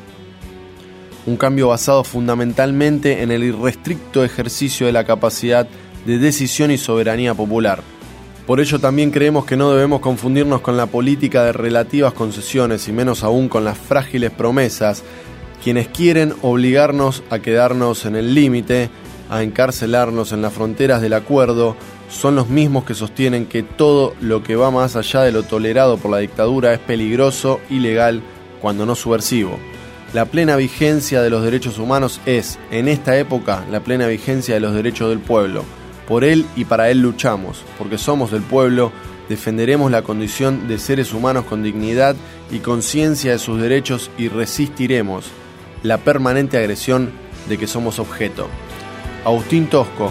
Un cambio basado fundamentalmente en el irrestricto ejercicio de la capacidad de decisión y soberanía popular. Por ello también creemos que no debemos confundirnos con la política de relativas concesiones y menos aún con las frágiles promesas, quienes quieren obligarnos a quedarnos en el límite, a encarcelarnos en las fronteras del acuerdo, son los mismos que sostienen que todo lo que va más allá de lo tolerado por la dictadura es peligroso, ilegal, cuando no subversivo. La plena vigencia de los derechos humanos es, en esta época, la plena vigencia de los derechos del pueblo. Por él y para él luchamos, porque somos del pueblo, defenderemos la condición de seres humanos con dignidad y conciencia de sus derechos y resistiremos la permanente agresión de que somos objeto. Agustín Tosco.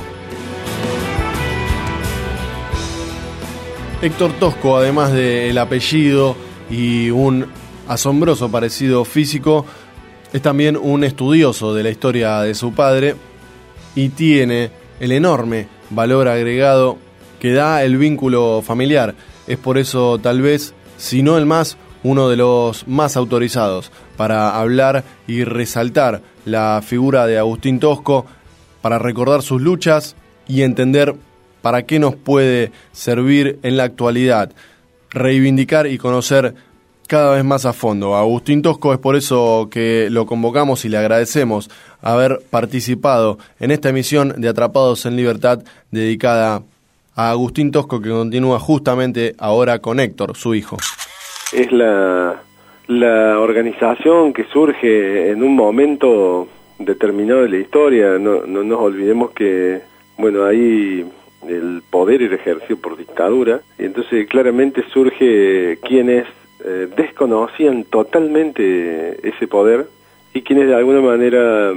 Héctor Tosco, además del apellido y un asombroso parecido físico, es también un estudioso de la historia de su padre y tiene el enorme valor agregado que da el vínculo familiar. Es por eso, tal vez, si no el más, uno de los más autorizados para hablar y resaltar la figura de Agustín Tosco, para recordar sus luchas y entender para qué nos puede servir en la actualidad, reivindicar y conocer cada vez más a fondo a Agustín Tosco. Es por eso que lo convocamos y le agradecemos haber participado en esta emisión de Atrapados en Libertad dedicada a Agustín Tosco, que continúa justamente ahora con Héctor, su hijo. Es la, la organización que surge en un momento determinado de la historia. No, no nos olvidemos que, bueno, ahí el poder era ejercido por dictadura, y entonces claramente surge quienes eh, desconocían totalmente ese poder y quienes de alguna manera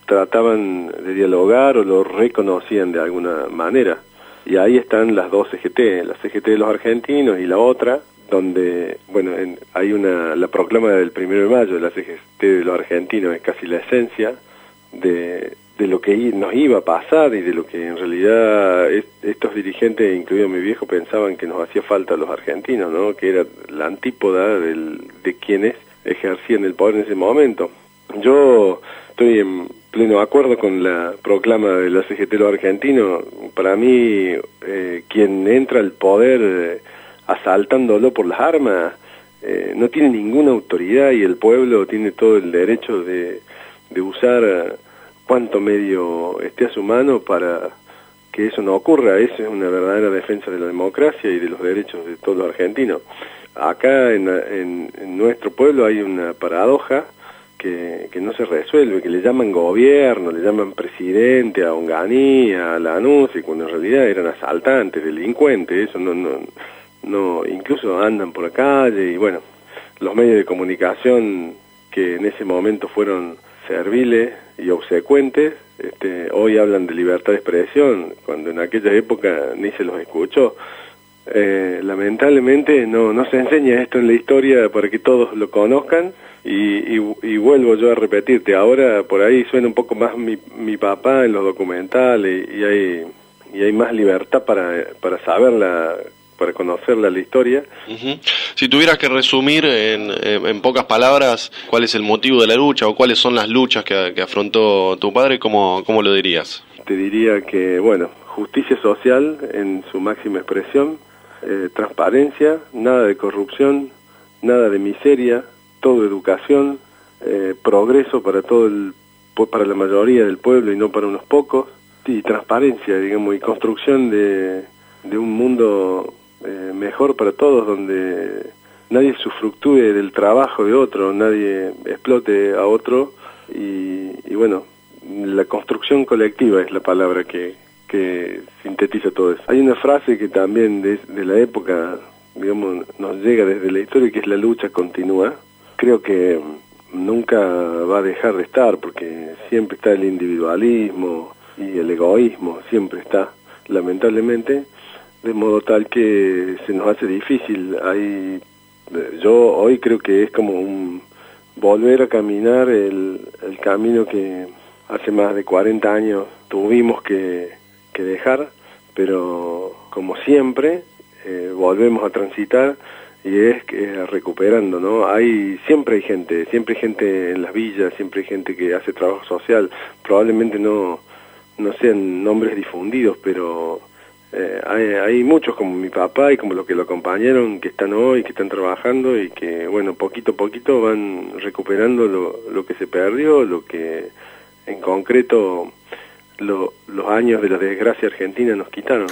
trataban de dialogar o lo reconocían de alguna manera. Y ahí están las dos C G T, la C G T de los argentinos y la otra, donde, bueno, en, hay una, la proclama del primero de mayo de la C G T de los argentinos es casi la esencia de, de lo que nos iba a pasar y de lo que en realidad es, estos dirigentes, incluido mi viejo, pensaban que nos hacía falta a los argentinos, ¿no? Que era la antípoda del, de quienes ejercían el poder en ese momento. Yo estoy en pleno acuerdo con la proclama de la C G T de los argentinos. Para mí, eh, quien entra al poder eh, asaltándolo por las armas, eh, no tiene ninguna autoridad y el pueblo tiene todo el derecho de, de usar eh, cuanto medio esté a su mano para que eso no ocurra. Eso es una verdadera defensa de la democracia y de los derechos de todos los argentinos. Acá en, en, en nuestro pueblo hay una paradoja que, que no se resuelve, que le llaman gobierno, le llaman presidente a Onganía, a Lanús, y cuando en realidad eran asaltantes, delincuentes. Eso no, no, no, incluso andan por la calle y bueno, los medios de comunicación que en ese momento fueron serviles y obsecuentes, este, hoy hablan de libertad de expresión, cuando en aquella época ni se los escuchó. Eh, lamentablemente no, no se enseña esto en la historia para que todos lo conozcan y, y, y vuelvo yo a repetirte, ahora por ahí suena un poco más mi, mi papá en los documentales y, y hay y hay más libertad para, para saberla, para conocerla la historia. Uh-huh. Si tuvieras que resumir en, en pocas palabras cuál es el motivo de la lucha o cuáles son las luchas que, que afrontó tu padre, ¿cómo, cómo lo dirías? Te diría que, bueno, justicia social en su máxima expresión, eh, transparencia, nada de corrupción, nada de miseria, todo educación, eh, progreso para todo el, para la mayoría del pueblo y no para unos pocos, y transparencia, digamos, y construcción de, de un mundo eh, mejor para todos, donde nadie usufructúe del trabajo de otro, nadie explote a otro, y, y bueno, la construcción colectiva es la palabra que, que sintetiza todo eso. Hay una frase que también de, de la época, digamos, nos llega desde la historia, que es la lucha continúa. Creo que nunca va a dejar de estar, porque siempre está el individualismo y el egoísmo, siempre está, lamentablemente, de modo tal que se nos hace difícil. Hay, yo hoy creo que es como un volver a caminar el, el camino que hace más de cuarenta años tuvimos que, que dejar, pero como siempre eh, volvemos a transitar y es que recuperando, ¿no? Hay siempre hay gente, siempre hay gente en las villas, siempre hay gente que hace trabajo social, probablemente no no sean nombres difundidos, pero eh, hay, hay muchos como mi papá y como los que lo acompañaron, que están hoy, que están trabajando y que, bueno, poquito a poquito van recuperando lo, lo que se perdió, lo que en concreto lo, los años de la desgracia argentina nos quitaron.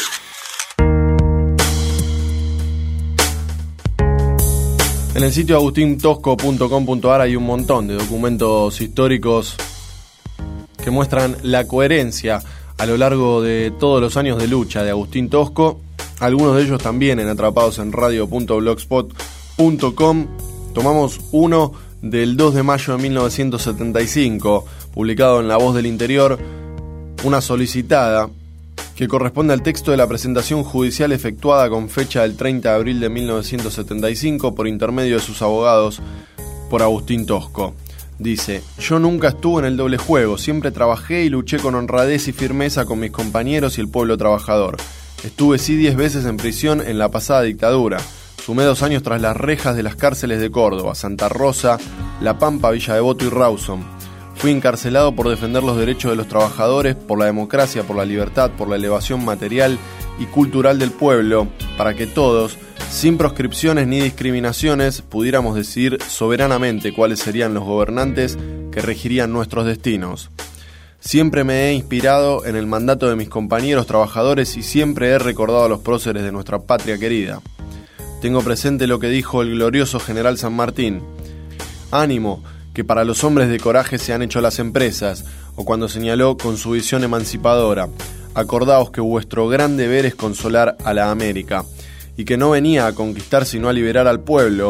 En el sitio agustin tosco punto com punto a r hay un montón de documentos históricos que muestran la coherencia a lo largo de todos los años de lucha de Agustín Tosco, algunos de ellos también en atrapados en radio punto blogspot punto com. Tomamos uno del dos de mayo de mil novecientos setenta y cinco, publicado en La Voz del Interior, una solicitada que corresponde al texto de la presentación judicial efectuada con fecha del treinta de abril de mil novecientos setenta y cinco por intermedio de sus abogados por Agustín Tosco. Dice: yo nunca estuve en el doble juego, siempre trabajé y luché con honradez y firmeza con mis compañeros y el pueblo trabajador. Estuve sí diez veces en prisión en la pasada dictadura. Sumé dos años tras las rejas de las cárceles de Córdoba, Santa Rosa, La Pampa, Villa Devoto y Rawson. Fui encarcelado por defender los derechos de los trabajadores, por la democracia, por la libertad, por la elevación material y cultural del pueblo, para que todos, sin proscripciones ni discriminaciones, pudiéramos decidir soberanamente cuáles serían los gobernantes que regirían nuestros destinos. Siempre me he inspirado en el mandato de mis compañeros trabajadores y siempre he recordado a los próceres de nuestra patria querida. Tengo presente lo que dijo el glorioso general San Martín: ánimo, que para los hombres de coraje se han hecho las empresas, o cuando señaló con su visión emancipadora: acordaos que vuestro gran deber es consolar a la América, y que no venía a conquistar sino a liberar al pueblo,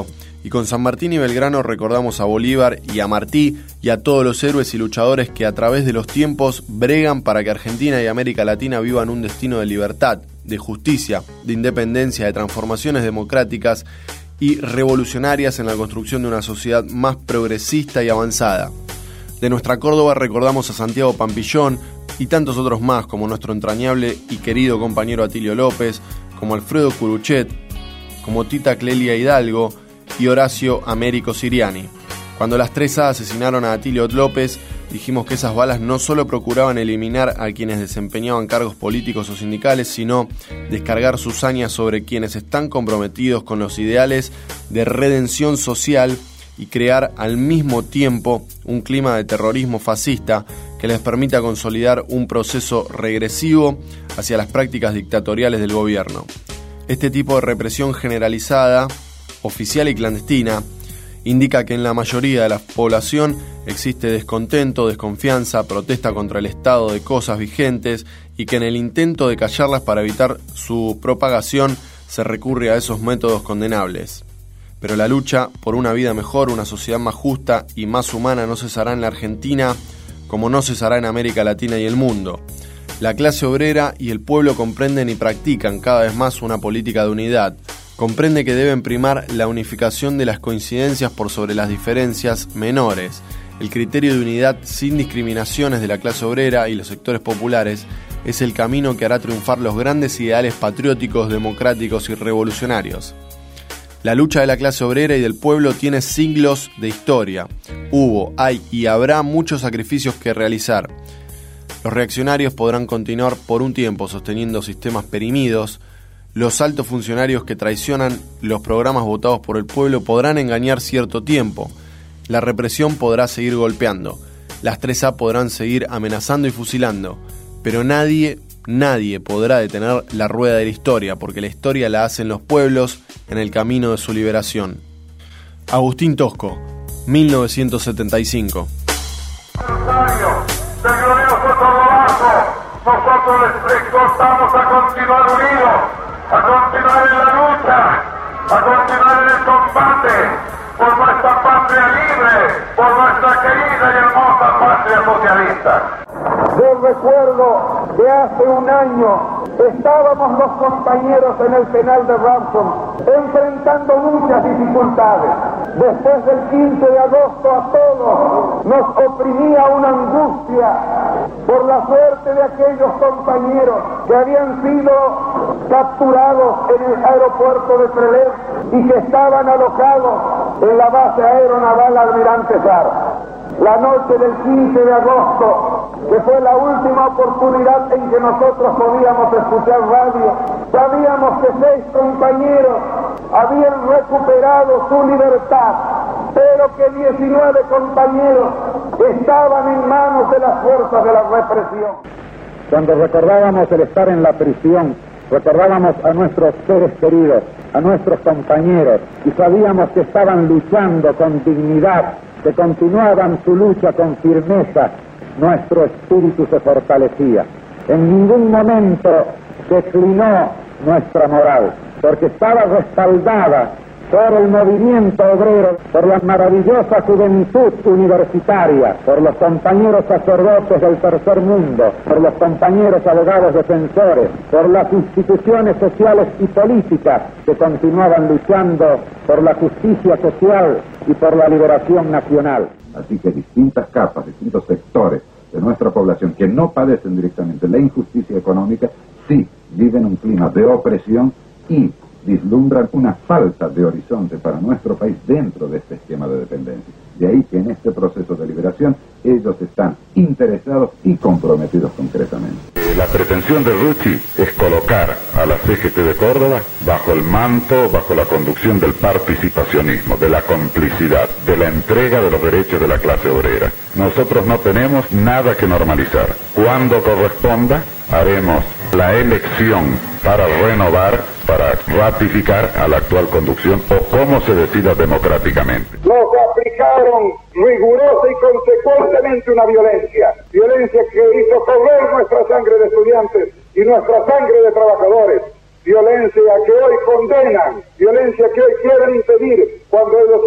Y con San Martín y Belgrano recordamos a Bolívar y a Martí y a todos los héroes y luchadores que a través de los tiempos bregan para que Argentina y América Latina vivan un destino de libertad, de justicia, de independencia, de transformaciones democráticas y revolucionarias en la construcción de una sociedad más progresista y avanzada. De nuestra Córdoba recordamos a Santiago Pampillón y tantos otros más, como nuestro entrañable y querido compañero Atilio López, como Alfredo Curuchet, como Tita Clelia Hidalgo y Horacio Américo Siriani. Cuando las tres A asesinaron a Atilio López, dijimos que esas balas no solo procuraban eliminar a quienes desempeñaban cargos políticos o sindicales, sino descargar sus sañas sobre quienes están comprometidos con los ideales de redención social y crear al mismo tiempo un clima de terrorismo fascista que les permita consolidar un proceso regresivo hacia las prácticas dictatoriales del gobierno. Este tipo de represión generalizada, oficial y clandestina, indica que en la mayoría de la población existe descontento, desconfianza, protesta contra el estado de cosas vigentes y que en el intento de callarlas para evitar su propagación se recurre a esos métodos condenables. Pero la lucha por una vida mejor, una sociedad más justa y más humana no cesará en la Argentina como no cesará en América Latina y el mundo. La clase obrera y el pueblo comprenden y practican cada vez más una política de unidad. Comprende que deben primar la unificación de las coincidencias por sobre las diferencias menores. El criterio de unidad sin discriminaciones de la clase obrera y los sectores populares es el camino que hará triunfar los grandes ideales patrióticos, democráticos y revolucionarios. La lucha de la clase obrera y del pueblo tiene siglos de historia. Hubo, hay y habrá muchos sacrificios que realizar. Los reaccionarios podrán continuar por un tiempo sosteniendo sistemas perimidos. Los altos funcionarios que traicionan los programas votados por el pueblo podrán engañar cierto tiempo. La represión podrá seguir golpeando. Las tres A podrán seguir amenazando y fusilando. Pero nadie, nadie podrá detener la rueda de la historia, porque la historia la hacen los pueblos en el camino de su liberación. Agustín Tosco, mil novecientos setenta y cinco. Del glorioso Cordobazo, nosotros les exhortamos a continuar unidos, a continuar en la lucha, a continuar en el combate por nuestra patria libre, por nuestra querida y hermosa patria socialista. Yo recuerdo que hace un año estábamos los compañeros en el penal de Rawson enfrentando muchas dificultades. Después del quince de agosto a todos nos oprimía una angustia por la suerte de aquellos compañeros que habían sido capturados en el aeropuerto de Trelew y que estaban alojados en la base aeronaval Almirante Sar. La noche del quince de agosto, que fue la última oportunidad en que nosotros podíamos escuchar radio, sabíamos que seis compañeros habían recuperado su libertad, pero que diecinueve compañeros estaban en manos de las fuerzas de la represión. Cuando recordábamos el estar en la prisión, recordábamos a nuestros seres queridos, a nuestros compañeros, y sabíamos que estaban luchando con dignidad, que continuaban su lucha con firmeza, nuestro espíritu se fortalecía. En ningún momento declinó nuestra moral, porque estaba respaldada por el movimiento obrero, por la maravillosa juventud universitaria, por los compañeros sacerdotes del tercer mundo, por los compañeros abogados defensores, por las instituciones sociales y políticas que continuaban luchando por la justicia social y por la liberación nacional. Así que distintas capas, distintos sectores de nuestra población que no padecen directamente la injusticia económica, sí viven un clima de opresión y vislumbran una falta de horizonte para nuestro país dentro de este esquema de dependencia. De ahí que en este proceso de liberación ellos están interesados y comprometidos concretamente. La pretensión de Rucci es colocar a la C G T de Córdoba bajo el manto, bajo la conducción del participacionismo, de la complicidad, de la entrega de los derechos de la clase obrera. Nosotros no tenemos nada que normalizar. Cuando corresponda, haremos la elección para renovar, para ratificar a la actual conducción o como se decida democráticamente. Nos aplicaron rigurosa y consecuentemente una violencia, violencia que hizo correr nuestra sangre de estudiantes y nuestra sangre de trabajadores, violencia que hoy condenan, violencia que hoy quieren impedir cuando ellos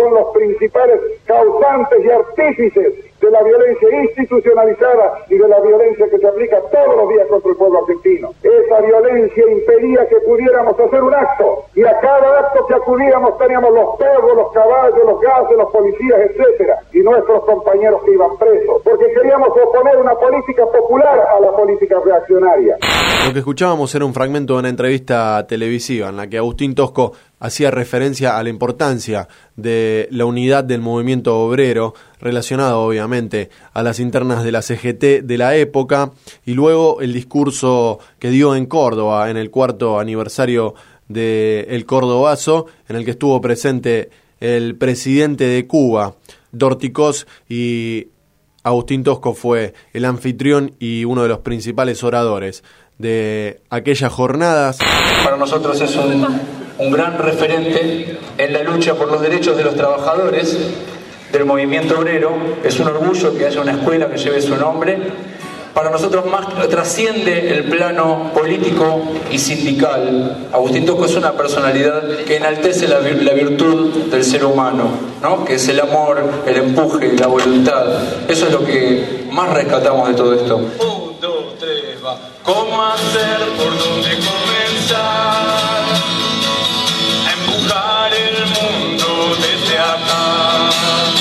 violencia que se aplica todos los días contra el pueblo argentino. Esa violencia impedía que pudiéramos hacer un acto, y a cada acto que acudíamos teníamos los perros, los caballos, los gases, los policías, etcétera, y nuestros compañeros que iban presos, porque queríamos oponer una política popular a la política reaccionaria. Lo que escuchábamos era un fragmento de una entrevista televisiva en la que Agustín Tosco hacía referencia a la importancia de la unidad del movimiento obrero, relacionado obviamente a las internas de la C G T de la época, y luego el discurso que dio en Córdoba en el cuarto aniversario del Cordobazo, en el que estuvo presente el presidente de Cuba, Dorticós, y Agustín Tosco fue el anfitrión y uno de los principales oradores de aquellas jornadas. Para nosotros es un, un gran referente en la lucha por los derechos de los trabajadores del movimiento obrero. Es un orgullo que haya una escuela que lleve su nombre. Para nosotros más trasciende el plano político y sindical. Agustín Tosco es una personalidad que enaltece la, la virtud del ser humano, ¿no? Que es el amor, el empuje, la voluntad. Eso es lo que más rescatamos de todo esto. Un, dos, tres, va. ¿Cómo hacer? ¿Por dónde comenzar? A empujar el mundo desde acá.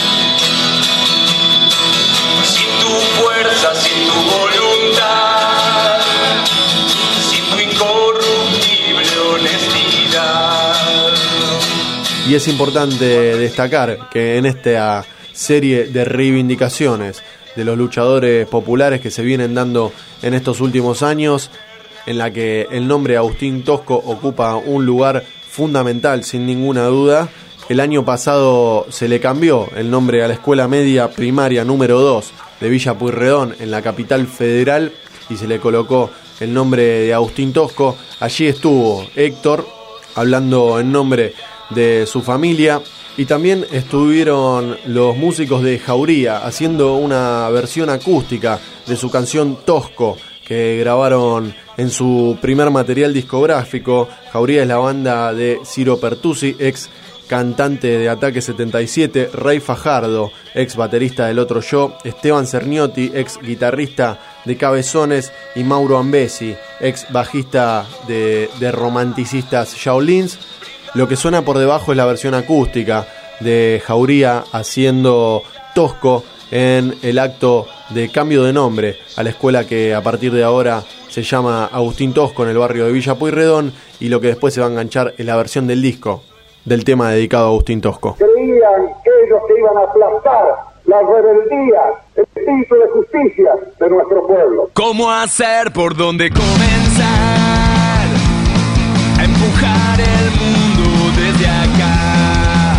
Sin tu fuerza, sin tu voluntad, sin tu incorruptible honestidad. Y es importante destacar que en esta serie de reivindicaciones de los luchadores populares que se vienen dando en estos últimos años, en la que el nombre Agustín Tosco ocupa un lugar fundamental sin ninguna duda. El año pasado se le cambió el nombre a la Escuela Media Primaria número dos de Villa Pueyrredón en la capital federal y se le colocó el nombre de Agustín Tosco. Allí estuvo Héctor hablando en nombre de su familia. Y también estuvieron los músicos de Jauría haciendo una versión acústica de su canción Tosco, que grabaron en su primer material discográfico. Jauría es la banda de Ciro Pertusi, ex cantante de Ataque setenta y siete, Rey Fajardo, ex baterista del Otro Yo, Esteban Cerniotti, ex guitarrista de Cabezones, y Mauro Ambesi, ex bajista de, de Romanticistas Shaolins. Lo que suena por debajo es la versión acústica de Jauría haciendo Tosco en el acto de cambio de nombre a la escuela que a partir de ahora se llama Agustín Tosco en el barrio de Villa Pueyrredón, y lo que después se va a enganchar es la versión del disco del tema dedicado a Agustín Tosco. Creían ellos que iban a aplastar la rebeldía, el espíritu de justicia de nuestro pueblo. ¿Cómo hacer? ¿Por dónde comenzar? A empujar el mundo desde acá.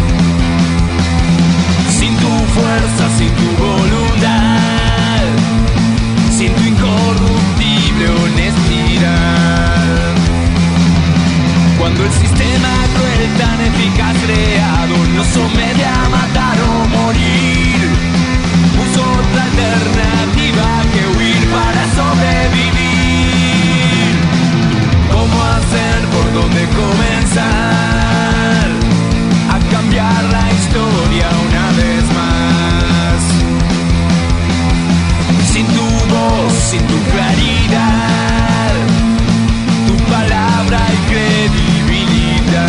Sin tu fuerza, sin tu voluntad, sin tu incorruptible honestidad. Cuando el sistema cruel tan eficaz creado nos somete a matar o morir, puso otra alternativa que huir para sobrevivir. ¿Cómo hacer? ¿Por dónde comenzar? A cambiar la historia una vez más. Sin tu voz, sin tu claridad, tu palabra y credibilidad.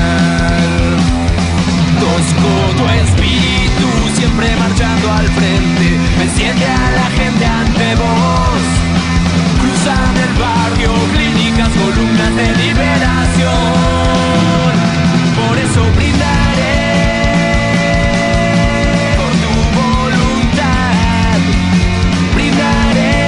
Tosco tu espíritu siempre marchando al frente, enciende a la gente ante vos. Cruzan el barrio, clínicas, columnas de liberación. Por eso brindaré por tu voluntad, brindaré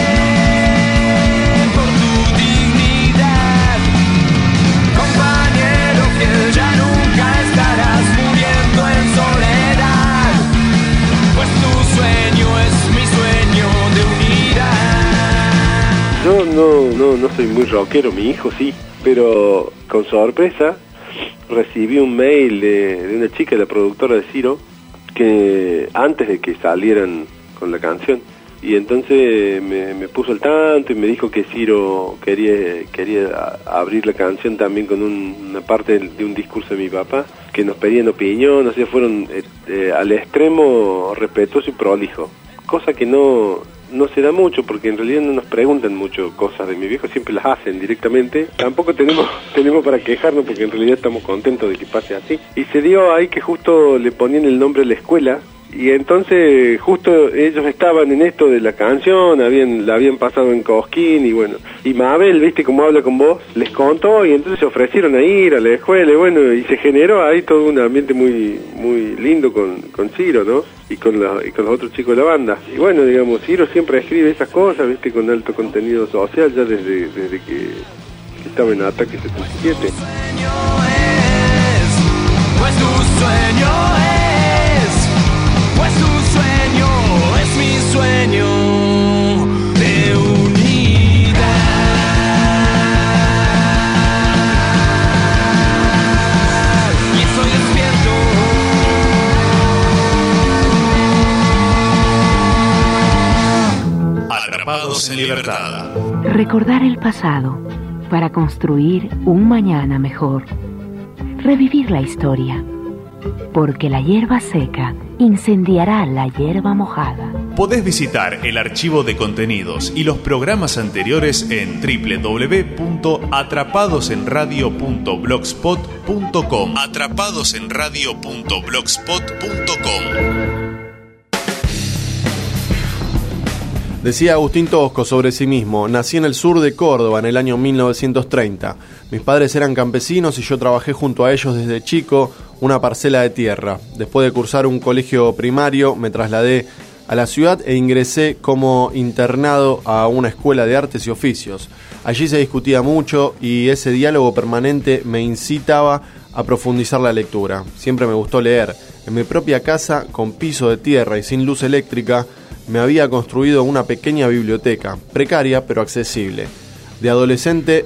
por tu dignidad. Compañero, que ya nunca estarás muriendo en soledad, pues tu sueño es mi sueño de unidad. Yo no, no, no soy muy rockero, mi hijo sí, pero con sorpresa recibí un mail de, de una chica, la productora de Ciro, que antes de que salieran con la canción, y entonces me, me puso al tanto y me dijo que Ciro quería, quería abrir la canción también con un, una parte de, de un discurso de mi papá, que nos pedían opinión, o sea, fueron eh, eh, al extremo respetuoso y prolijo, cosa que no, no se da mucho, porque en realidad no nos preguntan mucho cosas de mi viejo, siempre las hacen directamente. Tampoco tenemos tenemos para quejarnos, porque en realidad estamos contentos de que pase así. Y se dio ahí que justo le ponían el nombre de la escuela, y entonces justo ellos estaban en esto de la canción, habían la habían pasado en Cosquín, y bueno, y Mabel, viste cómo habla con vos, les contó, y entonces se ofrecieron a ir a la escuela, y bueno, y se generó ahí todo un ambiente muy muy lindo con, con Ciro, ¿no? Y con, la, y con los otros chicos de la banda. Y bueno, digamos, Ciro siempre escribe esas cosas, viste, con alto contenido social, ya desde, desde que, que estaba en Ataque setenta y siete. Pues tu sueño es, pues tu sueño es mi sueño de unidad. Y estoy despierto. Atrapados en libertad. Recordar el pasado para construir un mañana mejor. Revivir la historia, porque la hierba seca incendiará la hierba mojada. Podés visitar el archivo de contenidos y los programas anteriores en doble u doble u doble u punto atrapados en radio punto blogspot punto com. atrapados en radio punto blogspot punto com. Decía Agustín Tosco sobre sí mismo: nací en el sur de Córdoba en el año mil novecientos treinta. Mis padres eran campesinos y yo trabajé junto a ellos desde chico una parcela de tierra. Después de cursar un colegio primario me trasladé a la ciudad e ingresé como internado a una escuela de artes y oficios. Allí se discutía mucho y ese diálogo permanente me incitaba a profundizar la lectura. Siempre me gustó leer. En mi propia casa, con piso de tierra y sin luz eléctrica, me había construido una pequeña biblioteca, precaria pero accesible. De adolescente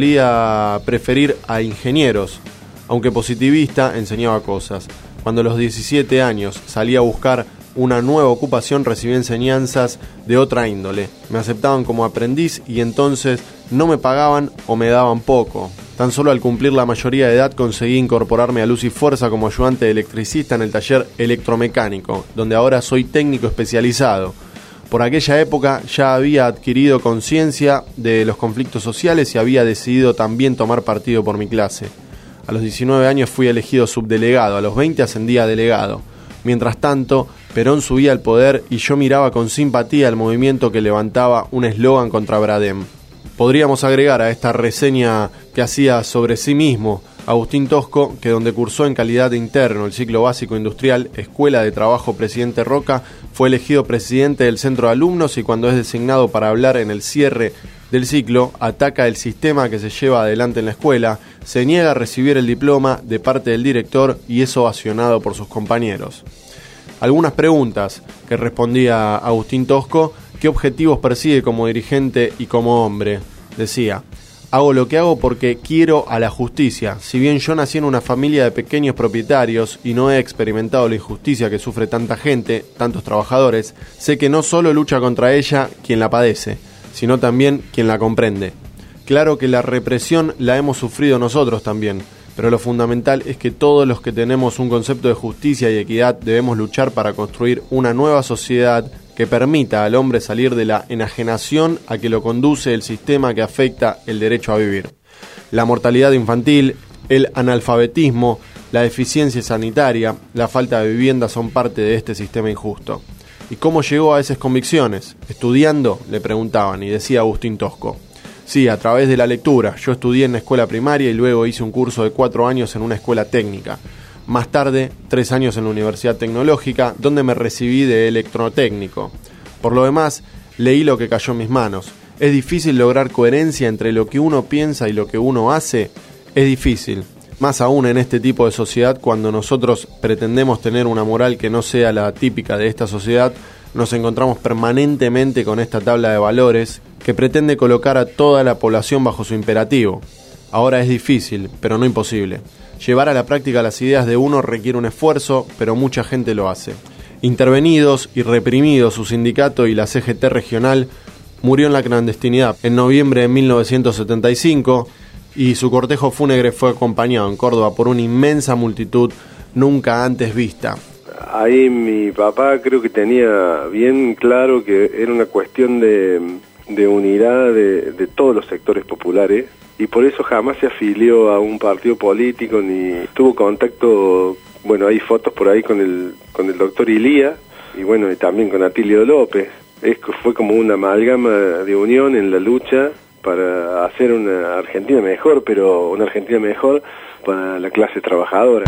solía preferir a ingenieros, aunque positivista enseñaba cosas. Cuando a los diecisiete años salí a buscar una nueva ocupación, recibí enseñanzas de otra índole. Me aceptaban como aprendiz y entonces no me pagaban o me daban poco. Tan solo al cumplir la mayoría de edad conseguí incorporarme a Luz y Fuerza como ayudante de electricista en el taller electromecánico, donde ahora soy técnico especializado. Por aquella época ya había adquirido conciencia de los conflictos sociales y había decidido también tomar partido por mi clase. A los diecinueve años fui elegido subdelegado, a los veinte ascendí a delegado. Mientras tanto, Perón subía al poder y yo miraba con simpatía el movimiento que levantaba un eslogan contra Bradem. Podríamos agregar a esta reseña que hacía sobre sí mismo Agustín Tosco que donde cursó en calidad de interno el ciclo básico industrial, Escuela de Trabajo Presidente Roca, fue elegido presidente del centro de alumnos y cuando es designado para hablar en el cierre del ciclo, ataca el sistema que se lleva adelante en la escuela, se niega a recibir el diploma de parte del director y es ovacionado por sus compañeros. Algunas preguntas que respondía Agustín Tosco: ¿qué objetivos persigue como dirigente y como hombre? Decía: hago lo que hago porque quiero a la justicia. Si bien yo nací en una familia de pequeños propietarios y no he experimentado la injusticia que sufre tanta gente, tantos trabajadores, sé que no solo lucha contra ella quien la padece, sino también quien la comprende. Claro que la represión la hemos sufrido nosotros también, pero lo fundamental es que todos los que tenemos un concepto de justicia y equidad debemos luchar para construir una nueva sociedad que permita al hombre salir de la enajenación a que lo conduce el sistema que afecta el derecho a vivir. La mortalidad infantil, el analfabetismo, la deficiencia sanitaria, la falta de vivienda son parte de este sistema injusto. ¿Y cómo llegó a esas convicciones? ¿Estudiando?, le preguntaban, y decía Agustín Tosco: sí, a través de la lectura. Yo estudié en la escuela primaria y luego hice un curso de cuatro años en una escuela técnica. Más tarde, tres años en la Universidad Tecnológica, donde me recibí de electrotécnico. Por lo demás, leí lo que cayó en mis manos. ¿Es difícil lograr coherencia entre lo que uno piensa y lo que uno hace? Es difícil. Más aún en este tipo de sociedad, cuando nosotros pretendemos tener una moral que no sea la típica de esta sociedad, nos encontramos permanentemente con esta tabla de valores que pretende colocar a toda la población bajo su imperativo. Ahora es difícil, pero no imposible. Llevar a la práctica las ideas de uno requiere un esfuerzo, pero mucha gente lo hace. Intervenidos y reprimidos su sindicato y la C G T regional, murió en la clandestinidad en noviembre de mil novecientos setenta y cinco y su cortejo fúnebre fue acompañado en Córdoba por una inmensa multitud nunca antes vista. ahí mi papá creo que tenía bien claro que era una cuestión de, de unidad de, de todos los sectores populares, y por eso jamás se afilió a un partido político ni tuvo contacto. Bueno, hay fotos por ahí con el con el doctor Ilía y bueno, y también con Atilio López. Es, fue como una amalgama de unión en la lucha para hacer una Argentina mejor, pero una Argentina mejor para la clase trabajadora.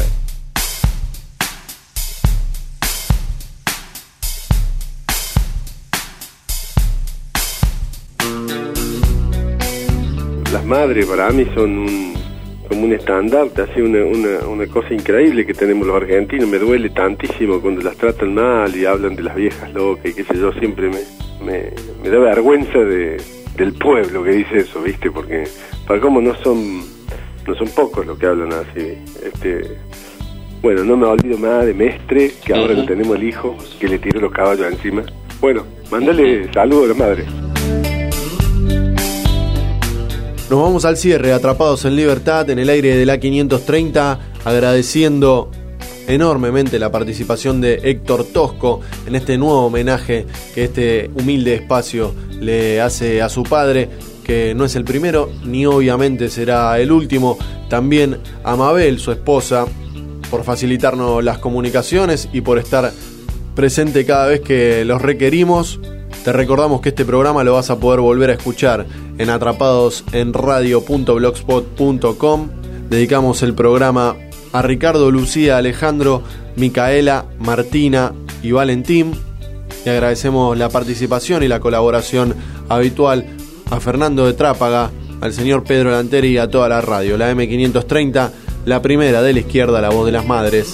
Las madres para mí son un, como un estandarte, así una, una, una cosa increíble que tenemos los argentinos. Me duele tantísimo cuando las tratan mal y hablan de las viejas locas y qué sé yo. Siempre me, me, me da vergüenza de, del pueblo que dice eso, ¿viste? Porque para cómo no son no son pocos los que hablan así. Este, bueno, no me olvido más de Mestre, que ahora uh-huh. no tenemos el hijo, que le tiró los caballos encima. Bueno, mándale saludos a la madre. Nos vamos al cierre, Atrapados en Libertad, en el aire de la quinientos treinta, agradeciendo enormemente la participación de Héctor Tosco en este nuevo homenaje que este humilde espacio le hace a su padre, que no es el primero, ni obviamente será el último. También a Mabel, su esposa, por facilitarnos las comunicaciones y por estar presente cada vez que los requerimos. Te recordamos que este programa lo vas a poder volver a escuchar en atrapados en radio punto blogspot punto com. Dedicamos el programa a Ricardo, Lucía, Alejandro, Micaela, Martina y Valentín. Y agradecemos la participación y la colaboración habitual a Fernando de Trápaga, al señor Pedro Lanteri y a toda la radio. La eme quinientos treinta, la primera de la izquierda, la voz de las madres.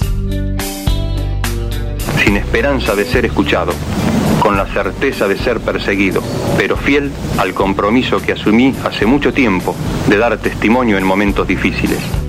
Sin esperanza de ser escuchado, con la certeza de ser perseguido, pero fiel al compromiso que asumí hace mucho tiempo de dar testimonio en momentos difíciles.